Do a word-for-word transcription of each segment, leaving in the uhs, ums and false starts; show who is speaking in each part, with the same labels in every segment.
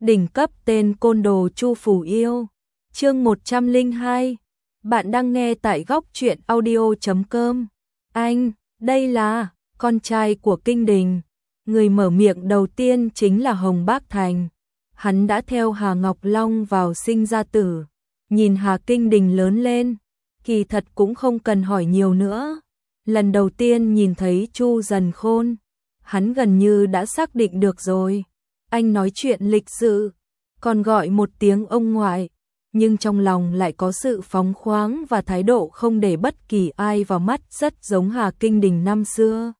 Speaker 1: Đỉnh cấp tên côn đồ Chu Phủ Yêu. Chương một trăm lẻ hai. Bạn đang nghe tại góc truyện audio chấm com. Anh, đây là con trai của Kinh Đình. Người mở miệng đầu tiên chính là Hồng Bác Thành. Hắn đã theo Hà Ngọc Long vào sinh ra tử. Nhìn Hà Kinh Đình lớn lên, kỳ thật cũng không cần hỏi nhiều nữa. Lần đầu tiên nhìn thấy Chu Dần Khôn, hắn gần như đã xác định được rồi. Anh nói chuyện lịch sự, còn gọi một tiếng ông ngoại, nhưng trong lòng lại có sự phóng khoáng và thái độ không để bất kỳ ai vào mắt, rất giống Hà Kinh Đình năm xưa.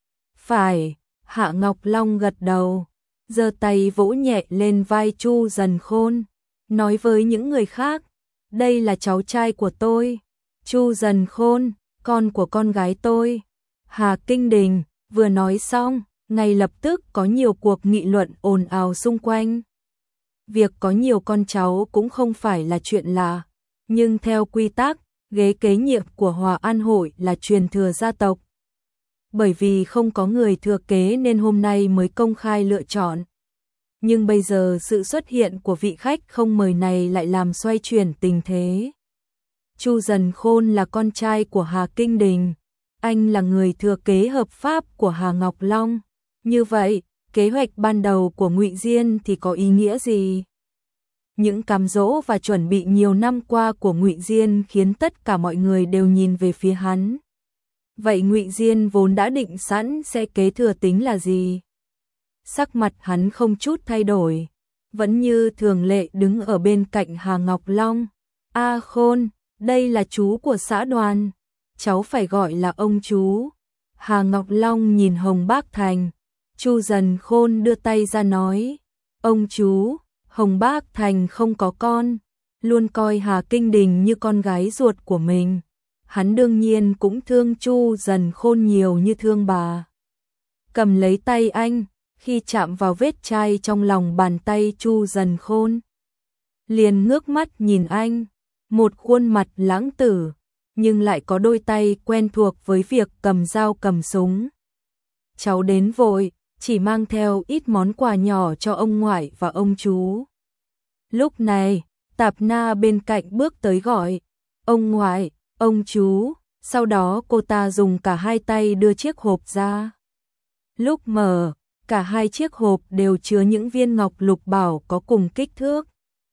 Speaker 1: Phải, Hạ Ngọc Long gật đầu, giơ tay vỗ nhẹ lên vai Chu Dần Khôn, nói với những người khác, đây là cháu trai của tôi, Chu Dần Khôn, con của con gái tôi. Hà Kinh Đình vừa nói xong, ngay lập tức có nhiều cuộc nghị luận ồn ào xung quanh. Việc có nhiều con cháu cũng không phải là chuyện lạ, nhưng theo quy tắc, ghế kế nhiệm của Hòa An Hội là truyền thừa gia tộc. Bởi vì không có người thừa kế nên hôm nay mới công khai lựa chọn. Nhưng bây giờ sự xuất hiện của vị khách không mời này lại làm xoay chuyển tình thế. Chu Dần Khôn là con trai của Hà Kinh Đình, anh là người thừa kế hợp pháp của Hà Ngọc Long. Như vậy, kế hoạch ban đầu của Ngụy Diên thì có ý nghĩa gì? Những cám dỗ và chuẩn bị nhiều năm qua của Ngụy Diên khiến tất cả mọi người đều nhìn về phía hắn. Vậy Ngụy Diên vốn đã định sẵn sẽ kế thừa tính là gì? Sắc mặt hắn không chút thay đổi, vẫn như thường lệ đứng ở bên cạnh Hà Ngọc Long. A Khôn, đây là chú của xã Đoàn, cháu phải gọi là ông chú. Hà Ngọc Long nhìn Hồng Bác Thành. Chu Dần Khôn đưa tay ra nói, ông chú, Hồng Bác Thành không có con, luôn coi Hà Kinh Đình như con gái ruột của mình. Hắn đương nhiên cũng thương Chu Dần Khôn nhiều như thương bà. Cầm lấy tay anh, khi chạm vào vết chai trong lòng bàn tay Chu Dần Khôn, liền ngước mắt nhìn anh, một khuôn mặt lãng tử, nhưng lại có đôi tay quen thuộc với việc cầm dao cầm súng. Cháu đến vội, chỉ mang theo ít món quà nhỏ cho ông ngoại và ông chú. Lúc này, Tạp Na bên cạnh bước tới gọi, ông ngoại, ông chú, sau đó cô ta dùng cả hai tay đưa chiếc hộp ra. Lúc mở, cả hai chiếc hộp đều chứa những viên ngọc lục bảo có cùng kích thước.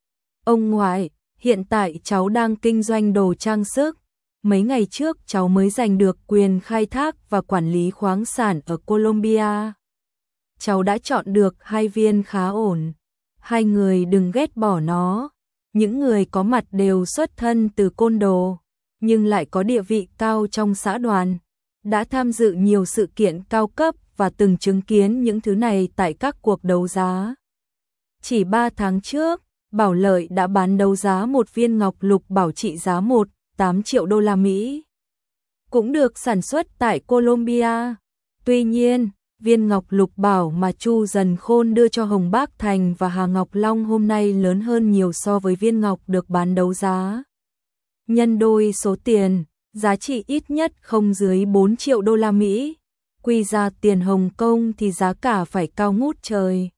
Speaker 1: Ông ngoại, hiện tại cháu đang kinh doanh đồ trang sức. Mấy ngày trước cháu mới giành được quyền khai thác và quản lý khoáng sản ở Colombia. Cháu đã chọn được hai viên khá ổn. Hai người đừng ghét bỏ nó. Những người có mặt đều xuất thân từ côn đồ, nhưng lại có địa vị cao trong xã Đoàn. Đã tham dự nhiều sự kiện cao cấp và từng chứng kiến những thứ này tại các cuộc đấu giá. Chỉ ba tháng trước, Bảo Lợi đã bán đấu giá một viên ngọc lục bảo trị giá một phẩy tám triệu đô la Mỹ. Cũng được sản xuất tại Colombia. Tuy nhiên, viên ngọc lục bảo mà Chu Dần Khôn đưa cho Hồng Bác Thành và Hà Ngọc Long hôm nay lớn hơn nhiều so với viên ngọc được bán đấu giá. Nhân đôi số tiền, giá trị ít nhất không dưới bốn triệu đô la Mỹ. Quy ra tiền Hồng Kông thì giá cả phải cao ngút trời.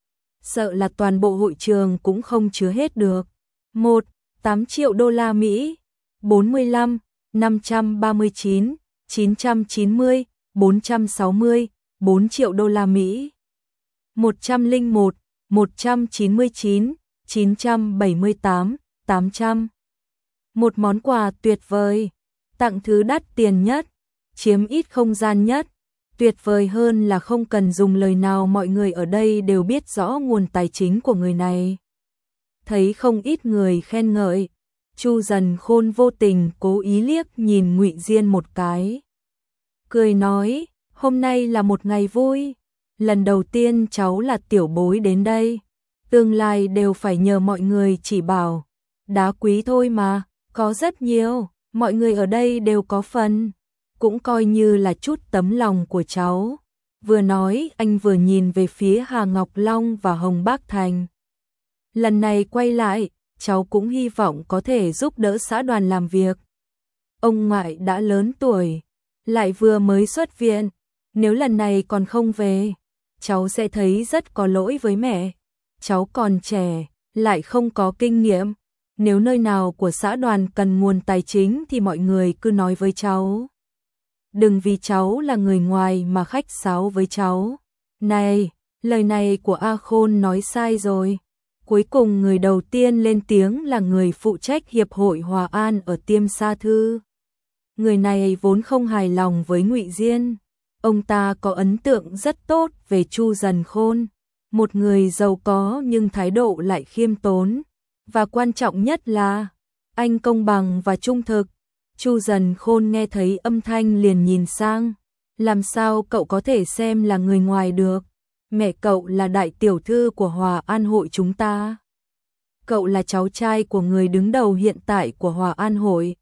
Speaker 1: Sợ là toàn bộ hội trường cũng không chứa hết được. một phẩy tám triệu đô la Mỹ, bốn mươi lăm, năm trăm ba mươi chín, chín trăm chín mươi, bốn trăm sáu mươi, bốn triệu đô la Mỹ. một trăm lẻ một, một trăm chín mươi chín, chín trăm bảy mươi tám, tám trăm. Một món quà tuyệt vời, tặng thứ đắt tiền nhất, chiếm ít không gian nhất. Tuyệt vời hơn là không cần dùng lời nào, mọi người ở đây đều biết rõ nguồn tài chính của người này. Thấy không ít người khen ngợi, Chu Dần Khôn vô tình cố ý liếc nhìn Ngụy Diên một cái. Cười nói, hôm nay là một ngày vui, lần đầu tiên cháu là tiểu bối đến đây, tương lai đều phải nhờ mọi người chỉ bảo, đá quý thôi mà, có rất nhiều, mọi người ở đây đều có phần, cũng coi như là chút tấm lòng của cháu. Vừa nói anh vừa nhìn về phía Hà Ngọc Long và Hồng Bác Thành. Lần này quay lại, cháu cũng hy vọng có thể giúp đỡ xã Đoàn làm việc. Ông ngoại đã lớn tuổi, lại vừa mới xuất viện, nếu lần này còn không về, cháu sẽ thấy rất có lỗi với mẹ. cháu còn trẻ, lại không có kinh nghiệm. Nếu nơi nào của xã đoàn cần nguồn tài chính thì mọi người cứ nói với cháu. Đừng vì cháu là người ngoài mà khách sáo với cháu. Này, lời này của A Khôn nói sai rồi. Cuối cùng người đầu tiên lên tiếng là người phụ trách Hiệp hội Hòa An ở Tiêm Sa Thư. Người này vốn không hài lòng với Ngụy Diên. Ông ta có ấn tượng rất tốt về Chu Dần Khôn, một người giàu có nhưng thái độ lại khiêm tốn. Và quan trọng nhất là, anh công bằng và trung thực. Chu Dần Khôn nghe thấy âm thanh liền nhìn sang. Làm sao cậu có thể xem là người ngoài được? Mẹ cậu là đại tiểu thư của Hòa An hội chúng ta. Cậu là cháu trai của người đứng đầu hiện tại của Hòa An hội.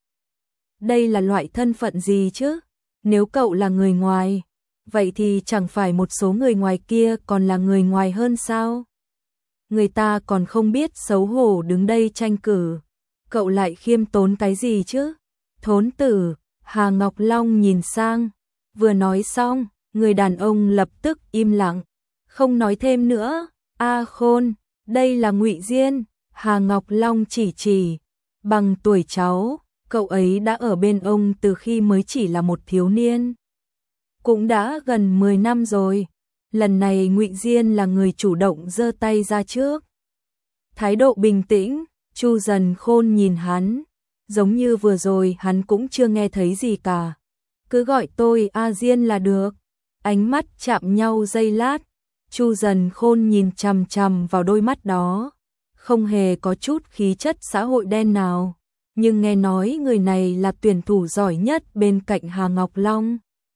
Speaker 1: Đây là loại thân phận gì chứ? Nếu cậu là người ngoài, vậy thì chẳng phải một số người ngoài kia còn là người ngoài hơn sao? Người ta còn không biết xấu hổ đứng đây tranh cử. Cậu lại khiêm tốn cái gì chứ? Thốn tử, Hà Ngọc Long nhìn sang. Vừa nói xong, người đàn ông lập tức im lặng, không nói thêm nữa. A Khôn, đây là Ngụy Diên. Hà Ngọc Long chỉ chỉ. Bằng tuổi cháu, cậu ấy đã ở bên ông từ khi mới chỉ là một thiếu niên. Cũng đã gần mười năm rồi. Lần này Ngụy Diên là người chủ động giơ tay ra trước. Thái độ bình tĩnh, Chu Dần Khôn nhìn hắn, giống như vừa rồi hắn cũng chưa nghe thấy gì cả. Cứ gọi tôi A Diên là được. Ánh mắt chạm nhau giây lát, Chu Dần Khôn nhìn chằm chằm vào đôi mắt đó, không hề có chút khí chất xã hội đen nào, nhưng nghe nói người này là tuyển thủ giỏi nhất bên cạnh Hà Ngọc Long.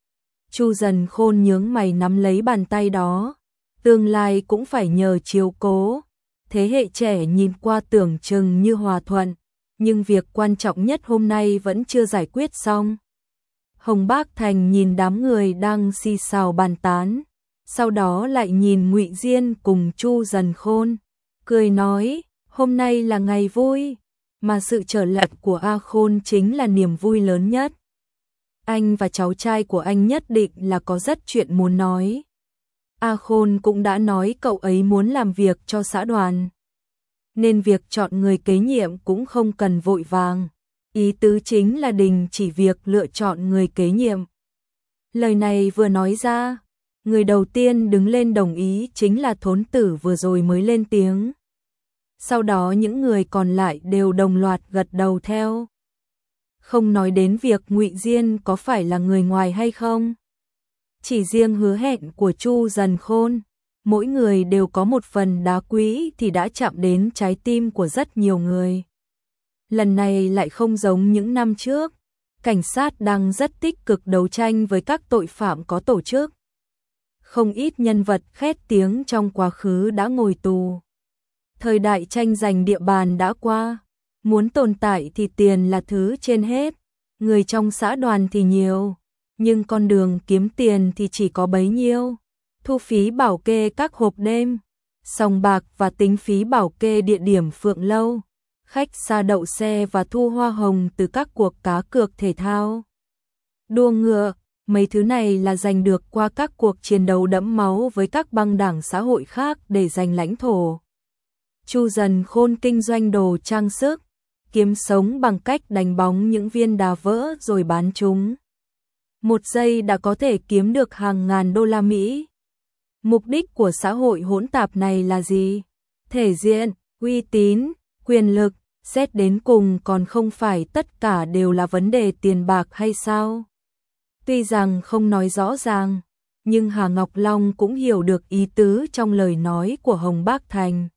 Speaker 1: Chu Dần Khôn nhướng mày nắm lấy bàn tay đó, tương lai cũng phải nhờ chiếu cố. Thế hệ trẻ nhìn qua tưởng chừng như hòa thuận, nhưng việc quan trọng nhất hôm nay vẫn chưa giải quyết xong. Hồng Bác Thành nhìn đám người đang xì xào bàn tán, sau đó lại nhìn Ngụy Diên cùng Chu Dần Khôn, cười nói, hôm nay là ngày vui, mà sự trở lại của A Khôn chính là niềm vui lớn nhất. Anh và cháu trai của anh nhất định là có rất chuyện muốn nói. A Khôn cũng đã nói cậu ấy muốn làm việc cho xã đoàn, nên việc chọn người kế nhiệm cũng không cần vội vàng. Ý tứ chính là đình chỉ việc lựa chọn người kế nhiệm. Lời này vừa nói ra, người đầu tiên đứng lên đồng ý chính là Thốn tử vừa rồi mới lên tiếng. Sau đó những người còn lại đều đồng loạt gật đầu theo. Không nói đến việc Ngụy Diên có phải là người ngoài hay không. Chỉ riêng hứa hẹn của Chu Dần Khôn, mỗi người đều có một phần đá quý thì đã chạm đến trái tim của rất nhiều người. Lần này lại không giống những năm trước, cảnh sát đang rất tích cực đấu tranh với các tội phạm có tổ chức. Không ít nhân vật khét tiếng trong quá khứ đã ngồi tù. Thời đại tranh giành địa bàn đã qua, muốn tồn tại thì tiền là thứ trên hết, người trong xã đoàn thì nhiều, nhưng con đường kiếm tiền thì chỉ có bấy nhiêu. Thu phí bảo kê các hộp đêm, sòng bạc và tính phí bảo kê địa điểm Phượng Lâu, khách xa đậu xe và thu hoa hồng từ các cuộc cá cược thể thao. Đua ngựa, mấy thứ này là giành được qua các cuộc chiến đấu đẫm máu với các băng đảng xã hội khác để giành lãnh thổ. Chu Dần Khôn kinh doanh đồ trang sức, kiếm sống bằng cách đánh bóng những viên đá vỡ rồi bán chúng. Một giây đã có thể kiếm được hàng ngàn đô la Mỹ. Mục đích của xã hội hỗn tạp này là gì? Thể diện, uy tín, quyền lực, xét đến cùng còn không phải tất cả đều là vấn đề tiền bạc hay sao? Tuy rằng không nói rõ ràng, nhưng Hà Ngọc Long cũng hiểu được ý tứ trong lời nói của Hồng Bác Thành.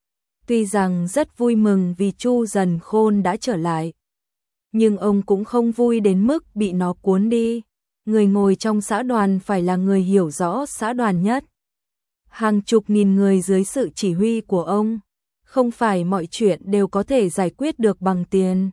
Speaker 1: Tuy rằng rất vui mừng vì Chu Dần Khôn đã trở lại, nhưng ông cũng không vui đến mức bị nó cuốn đi. Người ngồi trong xã đoàn phải là người hiểu rõ xã đoàn nhất. Hàng chục nghìn người dưới sự chỉ huy của ông, không phải mọi chuyện đều có thể giải quyết được bằng tiền.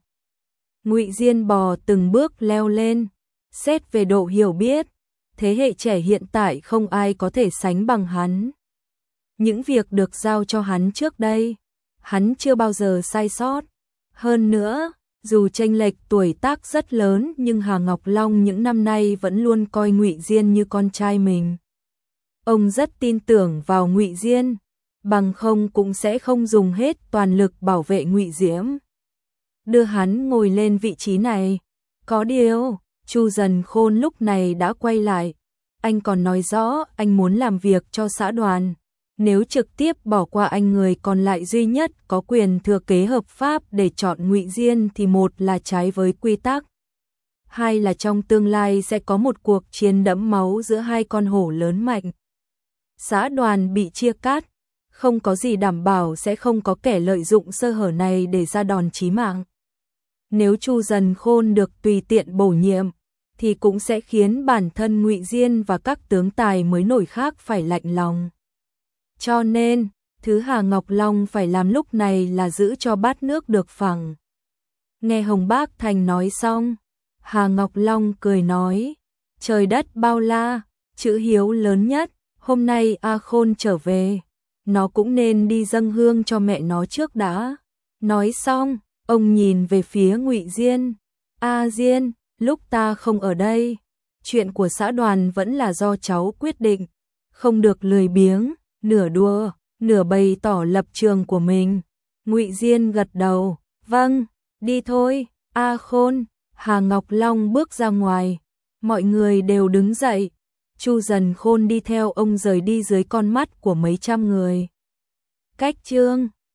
Speaker 1: Ngụy Diên bò từng bước leo lên, xét về độ hiểu biết, thế hệ trẻ hiện tại không ai có thể sánh bằng hắn. Những việc được giao cho hắn trước đây, hắn chưa bao giờ sai sót. Hơn nữa, dù chênh lệch tuổi tác rất lớn nhưng Hà Ngọc Long những năm nay vẫn luôn coi Ngụy Diên như con trai mình. Ông rất tin tưởng vào Ngụy Diên, bằng không cũng sẽ không dùng hết toàn lực bảo vệ Ngụy Diễm. Đưa hắn ngồi lên vị trí này. Có điều, Chu Dần Khôn lúc này đã quay lại. Anh còn nói rõ anh muốn làm việc cho xã đoàn. Nếu trực tiếp bỏ qua anh người còn lại duy nhất có quyền thừa kế hợp pháp để chọn Ngụy Diên thì một là trái với quy tắc. Hai là trong tương lai sẽ có một cuộc chiến đẫm máu giữa hai con hổ lớn mạnh. Xã đoàn bị chia cắt, không có gì đảm bảo sẽ không có kẻ lợi dụng sơ hở này để ra đòn chí mạng. Nếu Chu Dần Khôn được tùy tiện bổ nhiệm, thì cũng sẽ khiến bản thân Ngụy Diên và các tướng tài mới nổi khác phải lạnh lòng. Cho nên, thứ Hà Ngọc Long phải làm lúc này là giữ cho bát nước được phẳng. Nghe Hồng Bác Thành nói xong, Hà Ngọc Long cười nói, trời đất bao la, chữ hiếu lớn nhất, hôm nay A Khôn trở về, nó cũng nên đi dâng hương cho mẹ nó trước đã. Nói xong, ông nhìn về phía Ngụy Diên, A Diên, lúc ta không ở đây, chuyện của xã đoàn vẫn là do cháu quyết định, không được lười biếng, nửa đùa, nửa bày tỏ lập trường của mình. Ngụy Diên gật đầu, vâng, đi thôi, A Khôn. Hà Ngọc Long bước ra ngoài, mọi người đều đứng dậy. Chu Dần Khôn đi theo ông rời đi dưới con mắt của mấy trăm người. Cách chương